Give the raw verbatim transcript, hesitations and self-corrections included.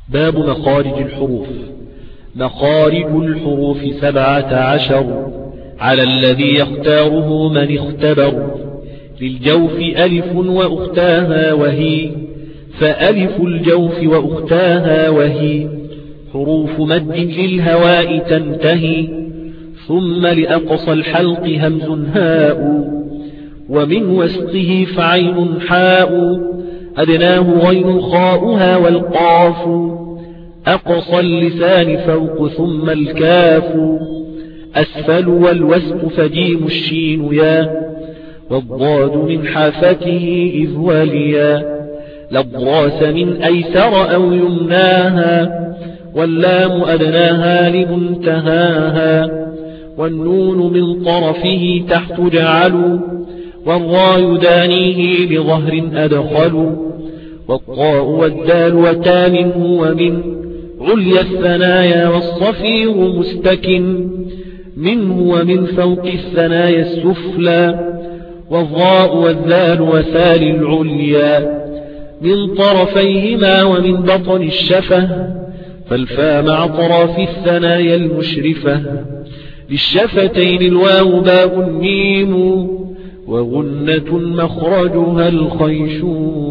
باب مخارج الحروف. مخارج الحروف سبعة عشر على الذي يختاره من اختبر. للجوف ألف وأختاها وهي، فألف الجوف وأختاها وهي حروف مد للهواء تنتهي، ثم لأقصى الحلق همز هاء، ومن وسطه فعين حاء، أدناه غين خاؤها والقاف، أقصى اللسان فوق ثم الكاف، أسفل والوسط فجيم الشين يا، والضاد من حافته إذ وليا، للضراس من أيسر أو يمناها، واللام أدناها لمنتهاها، والنون من طرفه تحت جعل، والراء يدانيه بظهر أدخل، والطاء والدال وتا منه ومن عليا الثنايا، والصفير مستكن منه ومن فوق الثنايا السفلى، والضاء والذال وثال العليا من طرفيهما ومن بطن الشفة، فالفاء مع طرف الثنايا المشرفة، للشفتين الواو باء ميم، وغنة مخرجها الخيشوم.